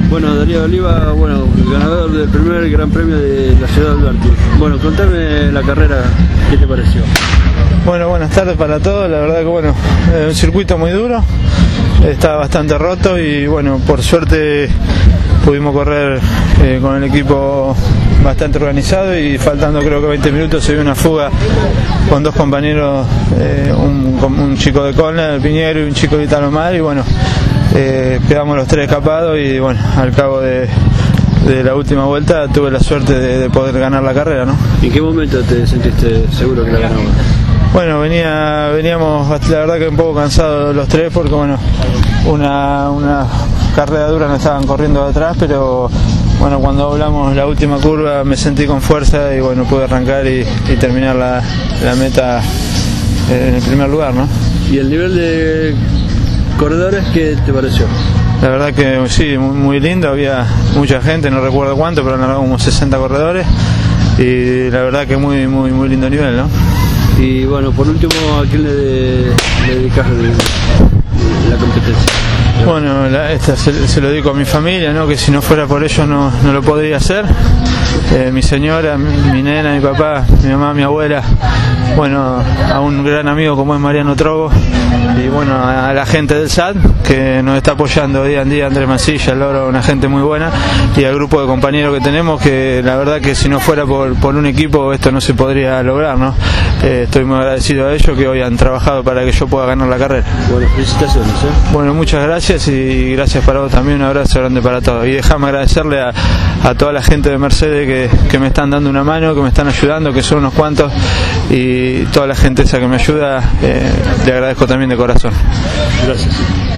Bueno, Darío Oliva, ganador del primer Gran Premio de la ciudad de Alberti. Bueno, contame la carrera, ¿qué te pareció? Bueno, buenas tardes para todos. La verdad que un circuito muy duro, está bastante roto y por suerte pudimos correr con el equipo bastante organizado y faltando creo que 20 minutos se dio una fuga con dos compañeros, un chico de Colna, Piñero, y un chico de Italomar y quedamos los tres escapados y al cabo de la última vuelta tuve la suerte de poder ganar la carrera, ¿no? ¿En qué momento te sentiste seguro que la ganabas? Veníamos la verdad que un poco cansados los tres porque una carrera dura nos estaban corriendo de atrás, pero cuando doblamos la última curva me sentí con fuerza y pude arrancar y terminar la meta en el primer lugar, ¿no? ¿Y el nivel de corredores qué te pareció? La verdad que sí, muy lindo, había mucha gente, no recuerdo cuánto, pero eran como 60 corredores y la verdad que muy lindo nivel, ¿no? Y por último, ¿a quién le dedicas la competencia? Esta se lo dedico a mi familia, ¿no? Que si no fuera por ellos no lo podría hacer. Mi señora, mi nena, mi papá, mi mamá, mi abuela, a un gran amigo como es Mariano Trobo y a la gente del SAT que nos está apoyando día en día, Andrés Mancilla, Loro, una gente muy buena, y al grupo de compañeros que tenemos que la verdad que si no fuera por un equipo esto no se podría lograr, ¿no? Estoy muy agradecido a ellos que hoy han trabajado para que yo pueda ganar la carrera. Felicitaciones, ¿eh? Muchas gracias y gracias para vos también, un abrazo grande para todos y déjame agradecerle a toda la gente de Mercedes que me están dando una mano, que me están ayudando, que son unos cuantos, y toda la gente esa que me ayuda, le agradezco también de corazón. Gracias.